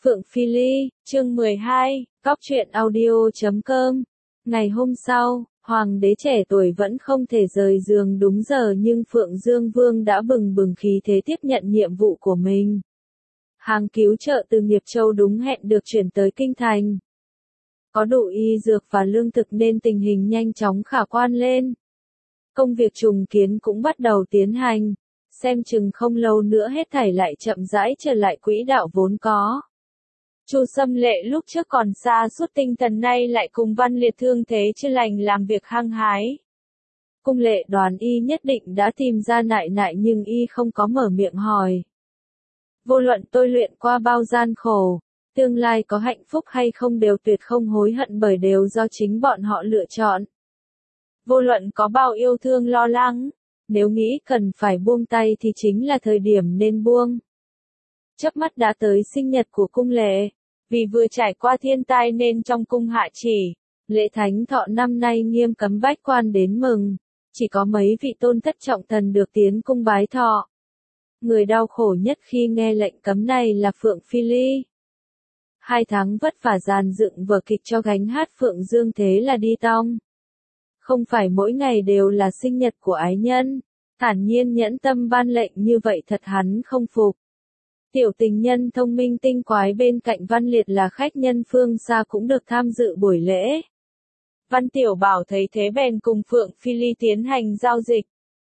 Phượng Phi Ly, chương 12, Cóc truyện audio.com. Ngày hôm sau, hoàng đế trẻ tuổi vẫn không thể rời giường đúng giờ nhưng Phượng Dương Vương đã bừng bừng khí thế tiếp nhận nhiệm vụ của mình. Hàng cứu trợ từ Nghiệp Châu đúng hẹn được chuyển tới Kinh Thành. Có đủ y dược và lương thực nên tình hình nhanh chóng khả quan lên. Công việc trùng kiến cũng bắt đầu tiến hành, xem chừng không lâu nữa hết thảy lại chậm rãi trở lại quỹ đạo vốn có. Chu Xâm Lệ lúc trước còn xa suốt tinh thần nay lại cùng Văn Liệt thương thế chưa lành làm việc hăng hái. Cung Lệ đoán y nhất định đã tìm ra nại nại nhưng y không có mở miệng hỏi. Vô luận tôi luyện qua bao gian khổ, tương lai có hạnh phúc hay không đều tuyệt không hối hận bởi đều do chính bọn họ lựa chọn. Vô luận có bao yêu thương lo lắng, nếu nghĩ cần phải buông tay thì chính là thời điểm nên buông. Chớp mắt đã tới sinh nhật của Cung Lệ, vì vừa trải qua thiên tai nên trong cung hạ chỉ, lễ thánh thọ năm nay nghiêm cấm bách quan đến mừng, chỉ có mấy vị tôn thất trọng thần được tiến cung bái thọ. Người đau khổ nhất khi nghe lệnh cấm này là Phượng Phi Ly. 2 tháng vất vả dàn dựng vở kịch cho gánh hát Phượng Dương thế là đi tong. Không phải mỗi ngày đều là sinh nhật của ái nhân, thản nhiên nhẫn tâm ban lệnh như vậy thật hắn không phục. Tiểu tình nhân thông minh tinh quái bên cạnh Văn Liệt là khách nhân phương xa cũng được tham dự buổi lễ. Văn Tiểu Bảo thấy thế bèn cùng Phượng Phi Ly tiến hành giao dịch.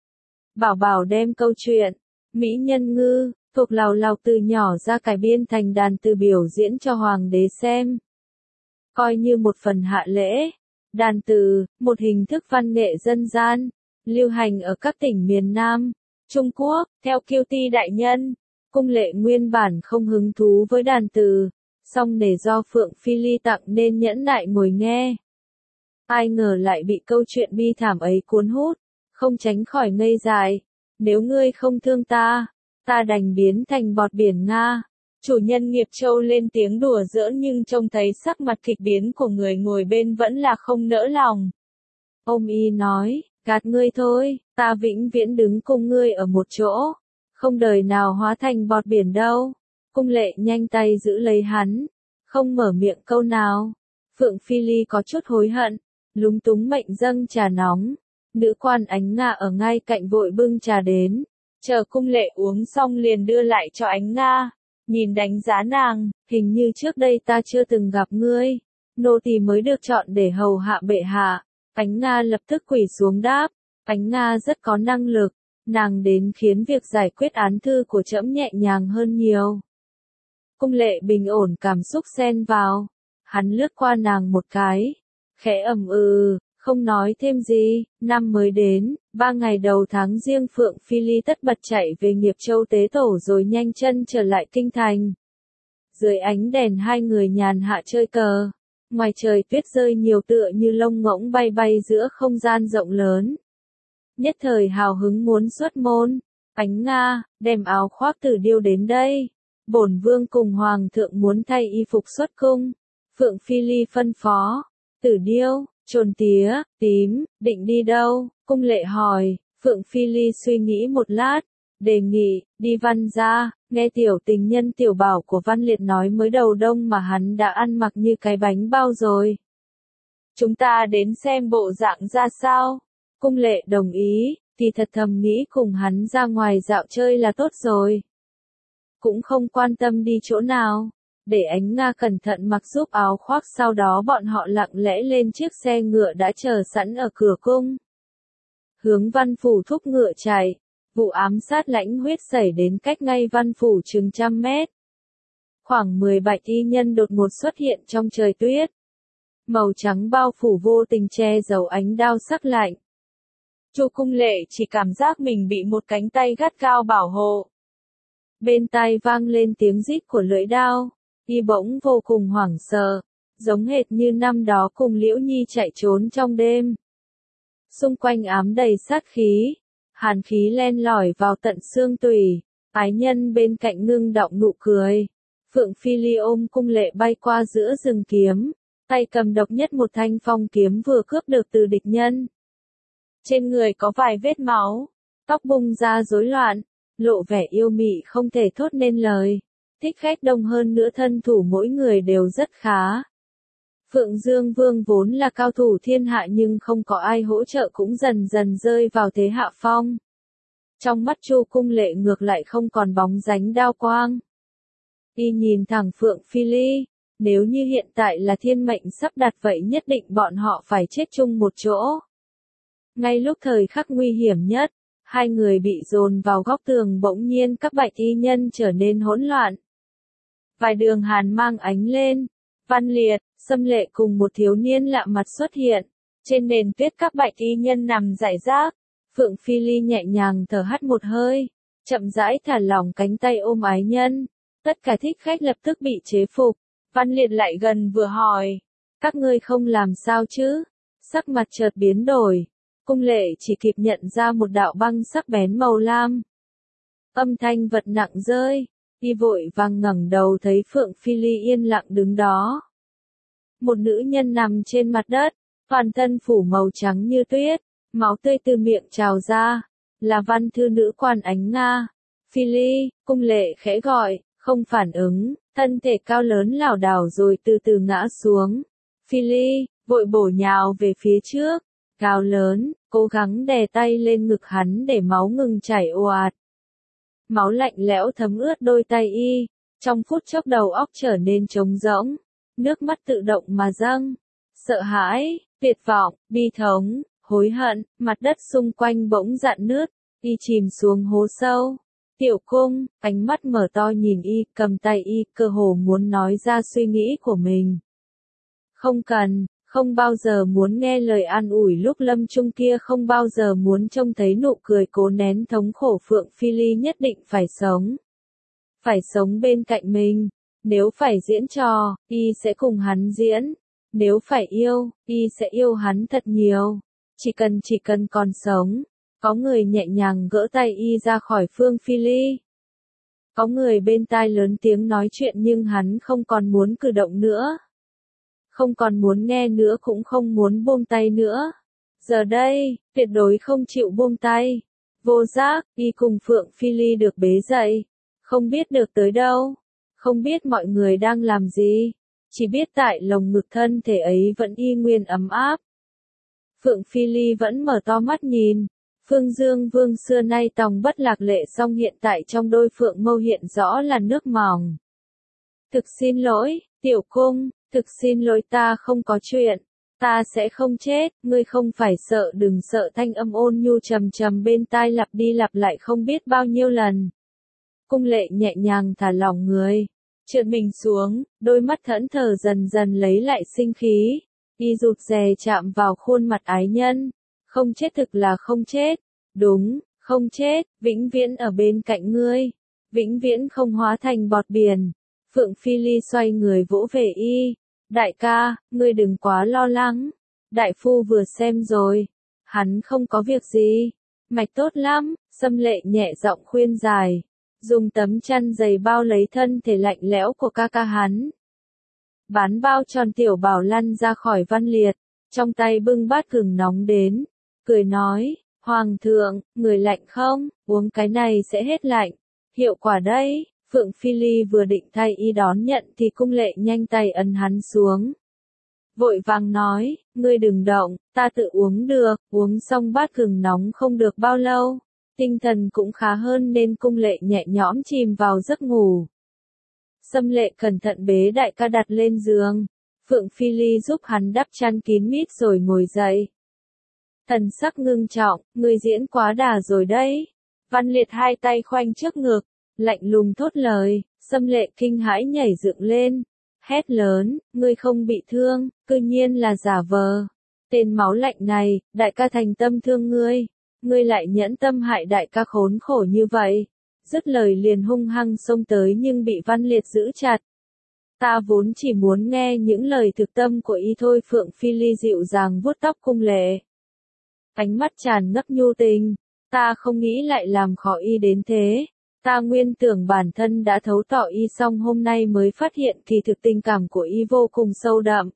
Bảo Bảo đem câu chuyện Mỹ Nhân Ngư thuộc lào lào từ nhỏ ra cải biên thành đàn từ biểu diễn cho hoàng đế xem. Coi như một phần hạ lễ, đàn từ, một hình thức văn nghệ dân gian, lưu hành ở các tỉnh miền Nam, Trung Quốc, theo Kiêu Ti đại nhân. Cung Lệ nguyên bản không hứng thú với đàn từ, song để do Phượng Phi Ly tặng nên nhẫn nại ngồi nghe. Ai ngờ lại bị câu chuyện bi thảm ấy cuốn hút, không tránh khỏi ngây dại. Nếu ngươi không thương ta, ta đành biến thành bọt biển Nga. Chủ nhân Nghiệp Châu lên tiếng đùa giỡn nhưng trông thấy sắc mặt kịch biến của người ngồi bên vẫn là không nỡ lòng. Ông y nói, gạt ngươi thôi, ta vĩnh viễn đứng cùng ngươi ở một chỗ. Không đời nào hóa thành bọt biển đâu. Cung Lệ nhanh tay giữ lấy hắn, không mở miệng câu nào. Phượng Phi Ly có chút hối hận, lúng túng mệnh dâng trà nóng. Nữ quan Ánh Nga ở ngay cạnh vội bưng trà đến, chờ Cung Lệ uống xong liền đưa lại cho Ánh Nga. Nhìn đánh giá nàng, hình như trước đây ta chưa từng gặp ngươi, nô tỳ mới được chọn để hầu hạ bệ hạ. Ánh Nga lập tức quỳ xuống đáp, Ánh Nga rất có năng lực. Nàng đến khiến việc giải quyết án thư của trẫm nhẹ nhàng hơn nhiều. Cung Lệ bình ổn cảm xúc xen vào. Hắn lướt qua nàng một cái. Khẽ không nói thêm gì. Năm mới đến, 3 ngày đầu tháng riêng Phượng Phi Ly tất bật chạy về Nghiệp Châu tế tổ rồi nhanh chân trở lại Kinh Thành. Dưới ánh đèn hai người nhàn hạ chơi cờ. Ngoài trời tuyết rơi nhiều tựa như lông ngỗng bay bay giữa không gian rộng lớn. Nhất thời hào hứng muốn xuất môn. Ánh Nga, đem áo khoác Tử Điêu đến đây. Bổn vương cùng hoàng thượng muốn thay y phục xuất cung. Phượng Phi Ly phân phó. Tử Điêu, trồn tía, tím, định đi đâu? Cung Lệ hỏi. Phượng Phi Ly suy nghĩ một lát, đề nghị, đi Văn gia. Nghe tiểu tình nhân Tiểu Bảo của Văn Liệt nói mới đầu đông mà hắn đã ăn mặc như cái bánh bao rồi. Chúng ta đến xem bộ dạng ra sao? Cung Lệ đồng ý, thì thật thầm nghĩ cùng hắn ra ngoài dạo chơi là tốt rồi. Cũng không quan tâm đi chỗ nào, để Ánh Nga cẩn thận mặc giúp áo khoác sau đó bọn họ lặng lẽ lên chiếc xe ngựa đã chờ sẵn ở cửa cung. Hướng Văn Phủ thúc ngựa chạy, vụ ám sát Lãnh Huyết xảy đến cách ngay Văn Phủ chừng 100 mét. Khoảng 10 bạch y nhân đột ngột xuất hiện trong trời tuyết. Màu trắng bao phủ vô tình che giấu ánh đao sắc lạnh. Chu Cung Lệ chỉ cảm giác mình bị một cánh tay gắt gao bảo hộ. Bên tai vang lên tiếng rít của lưỡi đao, y bỗng vô cùng hoảng sợ, giống hệt như năm đó cùng Liễu Nhi chạy trốn trong đêm. Xung quanh ám đầy sát khí, hàn khí len lỏi vào tận xương tủy, ái nhân bên cạnh ngưng đọng nụ cười. Phượng Phi Ly ôm Cung Lệ bay qua giữa rừng kiếm, tay cầm độc nhất một thanh phong kiếm vừa cướp được từ địch nhân. Trên người có vài vết máu, tóc bung ra rối loạn, lộ vẻ yêu mị không thể thốt nên lời. thích khách đông hơn nữa thân thủ mỗi người đều rất khá. Phượng Dương Vương vốn là cao thủ thiên hạ nhưng không có ai hỗ trợ cũng dần dần rơi vào thế hạ phong. Trong mắt Chu Cung Lệ ngược lại không còn bóng dáng đao quang. Y nhìn thẳng Phượng Phi Ly, nếu như hiện tại là thiên mệnh sắp đặt vậy nhất định bọn họ phải chết chung một chỗ. Ngay lúc thời khắc nguy hiểm nhất, hai người bị dồn vào góc tường bỗng nhiên các bạch y nhân trở nên hỗn loạn. Vài đường hàn mang ánh lên, Văn Liệt, Xâm Lệ cùng một thiếu niên lạ mặt xuất hiện. Trên nền tuyết các bạch y nhân nằm rải rác. Phượng Phi Ly nhẹ nhàng thở hắt một hơi, chậm rãi thả lỏng cánh tay ôm ái nhân. Tất cả thích khách lập tức bị chế phục. Văn Liệt lại gần vừa hỏi, các ngươi không làm sao chứ? Sắc mặt chợt biến đổi. Cung Lệ chỉ kịp nhận ra một đạo băng sắc bén màu lam. Âm thanh vật nặng rơi, y vội vàng ngẩng đầu thấy Phượng Phi Ly yên lặng đứng đó. Một nữ nhân nằm trên mặt đất, toàn thân phủ màu trắng như tuyết, máu tươi từ miệng trào ra, là văn thư nữ quan Ánh Nga. Phi Ly, Cung Lệ khẽ gọi, không phản ứng, thân thể cao lớn lảo đảo rồi từ từ ngã xuống. Phi Ly, vội bổ nhào về phía trước, cao lớn, cố gắng đè tay lên ngực hắn để máu ngừng chảy ồ ạt. Máu lạnh lẽo thấm ướt đôi tay y, trong phút chốc đầu óc trở nên trống rỗng, nước mắt tự động mà dâng. Sợ hãi, tuyệt vọng, bi thống, hối hận, mặt đất xung quanh bỗng rạn nứt, y chìm xuống hố sâu. Tiểu Cung, ánh mắt mở to nhìn y, cầm tay y, cơ hồ muốn nói ra suy nghĩ của mình. Không cần, không bao giờ muốn nghe lời an ủi lúc lâm chung kia, không bao giờ muốn trông thấy nụ cười cố nén thống khổ. Phượng Phi Ly nhất định phải sống. Phải sống bên cạnh mình. Nếu phải diễn trò, y sẽ cùng hắn diễn. Nếu phải yêu, y sẽ yêu hắn thật nhiều. Chỉ cần còn sống. Có người nhẹ nhàng gỡ tay y ra khỏi Phương Phi Ly. Có người bên tai lớn tiếng nói chuyện nhưng hắn không còn muốn cử động nữa. Không còn muốn nghe nữa cũng không muốn buông tay nữa. Giờ đây, tuyệt đối không chịu buông tay. Vô giác, y cùng Phượng Phi Ly được bế dậy. Không biết được tới đâu. Không biết mọi người đang làm gì. Chỉ biết tại lồng ngực thân thể ấy vẫn y nguyên ấm áp. Phượng Phi Ly vẫn mở to mắt nhìn. Phương Dương Vương xưa nay tòng bất lạc lệ song hiện tại trong đôi phượng mâu hiện rõ là nước mòng. Thực xin lỗi, Tiểu Cung, thực xin lỗi, ta không có chuyện. Ta sẽ không chết, ngươi không phải sợ, đừng sợ. Thanh âm ôn nhu trầm trầm bên tai lặp đi lặp lại không biết bao nhiêu lần. Cung Lệ nhẹ nhàng thả lỏng người, trượt mình xuống, đôi mắt thẫn thờ dần dần lấy lại sinh khí. Y rụt rè chạm vào khuôn mặt ái nhân. Không chết, thực là không chết. Đúng, không chết, vĩnh viễn ở bên cạnh ngươi. Vĩnh viễn không hóa thành bọt biển. Phượng Phi Ly xoay người vỗ về y. Đại ca, ngươi đừng quá lo lắng. Đại phu vừa xem rồi. Hắn không có việc gì. Mạch tốt lắm, Xâm Lệ nhẹ giọng khuyên giải. Dùng tấm chăn dày bao lấy thân thể lạnh lẽo của ca ca hắn. Bán bao tròn Tiểu Bảo lăn ra khỏi Văn Liệt. Trong tay bưng bát gừng nóng đến. Cười nói, Hoàng thượng, người lạnh không, uống cái này sẽ hết lạnh. Hiệu quả đấy. Phượng Phi Ly vừa định thay y đón nhận thì Cung Lệ nhanh tay ấn hắn xuống. Vội vàng nói, ngươi đừng động, ta tự uống được. Uống xong bát gừng nóng không được bao lâu. Tinh thần cũng khá hơn nên Cung Lệ nhẹ nhõm chìm vào giấc ngủ. Xâm Lệ cẩn thận bế đại ca đặt lên giường. Phượng Phi Ly giúp hắn đắp chăn kín mít rồi ngồi dậy. Thần sắc ngưng trọng, ngươi diễn quá đà rồi đấy. Văn Liệt hai tay khoanh trước ngực, lạnh lùng thốt lời. Xâm Lệ kinh hãi nhảy dựng lên, hét lớn, ngươi không bị thương, cư nhiên là giả vờ. Tên máu lạnh này, đại ca thành tâm thương ngươi. Ngươi lại nhẫn tâm hại đại ca khốn khổ như vậy. Dứt lời liền hung hăng xông tới nhưng bị Văn Liệt giữ chặt. Ta vốn chỉ muốn nghe những lời thực tâm của y thôi. Phượng Phi Ly dịu dàng vuốt tóc Cung Lệ. Ánh mắt tràn ngập nhu tình. Ta không nghĩ lại làm khó y đến thế. Ta nguyên tưởng bản thân đã thấu tỏ y xong hôm nay mới phát hiện kỳ thực tình cảm của y vô cùng sâu đậm.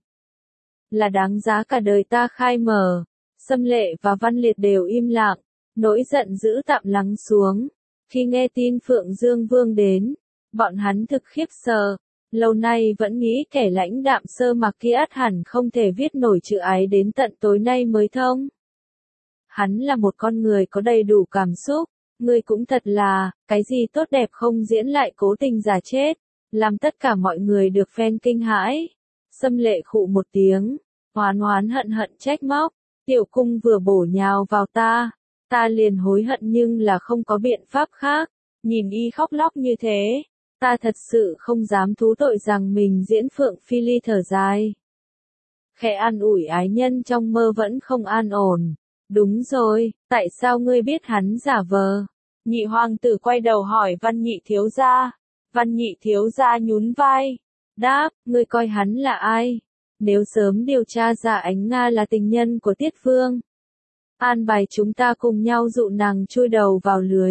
Là đáng giá cả đời ta khai mở. Xâm Lệ và Văn Liệt đều im lặng. Nỗi giận dữ tạm lắng xuống. Khi nghe tin Phượng Dương Vương đến, Bọn hắn thực khiếp sợ. Lâu nay vẫn nghĩ kẻ lãnh đạm sơ mặc kia ắt hẳn không thể viết nổi chữ ái đến tận tối nay mới thông. Hắn là một con người có đầy đủ cảm xúc, ngươi cũng thật là, cái gì tốt đẹp không diễn lại cố tình giả chết, làm tất cả mọi người được phen kinh hãi. Sâm Lệ khụ một tiếng, oán oán hận hận trách móc, tiểu cung vừa bổ nhào vào ta liền hối hận nhưng là không có biện pháp khác, nhìn y khóc lóc như thế, ta thật sự không dám thú tội rằng mình diễn Phượng Phi Ly thở dài. Khẽ an ủi ái nhân trong mơ vẫn không an ổn. Đúng rồi, tại sao ngươi biết hắn giả vờ? Nhị hoàng tử quay đầu hỏi Văn Nhị thiếu gia. Văn Nhị thiếu gia nhún vai. Đáp, ngươi coi hắn là ai? Nếu sớm điều tra ra Ánh Nga là tình nhân của Tiết Vương, an bài chúng ta cùng nhau dụ nàng chui đầu vào lưới.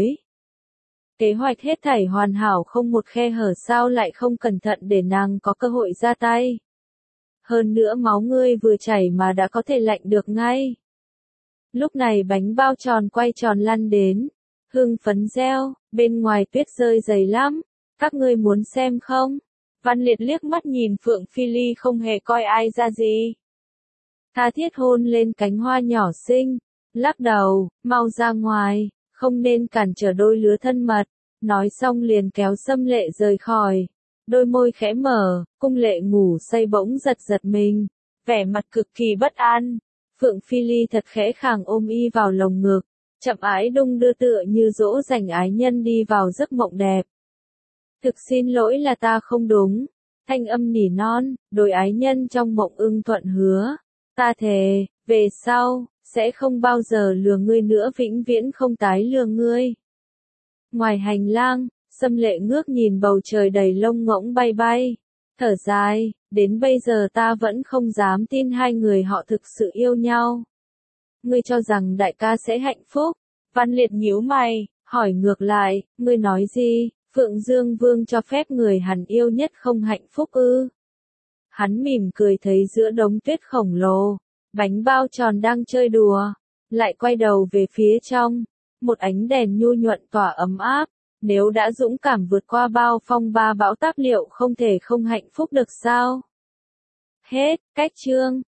Kế hoạch hết thảy hoàn hảo không một khe hở, sao lại không cẩn thận để nàng có cơ hội ra tay. Hơn nữa máu ngươi vừa chảy mà đã có thể lạnh được ngay. Lúc này bánh bao tròn quay tròn lăn đến, hưng phấn reo, bên ngoài tuyết rơi dày lắm, các ngươi muốn xem không? Văn Liệt liếc mắt nhìn Phượng Phi Ly không hề coi ai ra gì. Tha thiết hôn lên cánh hoa nhỏ xinh, lắc đầu, mau ra ngoài, không nên cản trở đôi lứa thân mật, nói xong liền kéo Sâm Lệ rời khỏi. Đôi môi khẽ mở, Cung Lệ ngủ say bỗng giật giật mình, vẻ mặt cực kỳ bất an. Phượng Phi Ly thật khẽ khàng ôm y vào lồng ngực, chậm ái đung đưa tựa như dỗ dành ái nhân đi vào giấc mộng đẹp. Thực xin lỗi là ta không đúng, thanh âm nỉ non, đôi ái nhân trong mộng ưng thuận hứa. Ta thề, về sau, sẽ không bao giờ lừa ngươi nữa, vĩnh viễn không tái lừa ngươi. Ngoài hành lang, Sâm Lệ ngước nhìn bầu trời đầy lông ngỗng bay bay, thở dài, đến bây giờ ta vẫn không dám tin hai người họ thực sự yêu nhau. Ngươi cho rằng đại ca sẽ hạnh phúc? Văn Liệt nhíu mày, hỏi ngược lại, ngươi nói gì, Phượng Dương Vương cho phép người hắn yêu nhất không hạnh phúc ư? Hắn mỉm cười thấy giữa đống tuyết khổng lồ, bánh bao tròn đang chơi đùa, lại quay đầu về phía trong, một ánh đèn nhu nhuận tỏa ấm áp. Nếu đã dũng cảm vượt qua bao phong ba bão táp liệu không thể không hạnh phúc được sao? Hết, cách chương.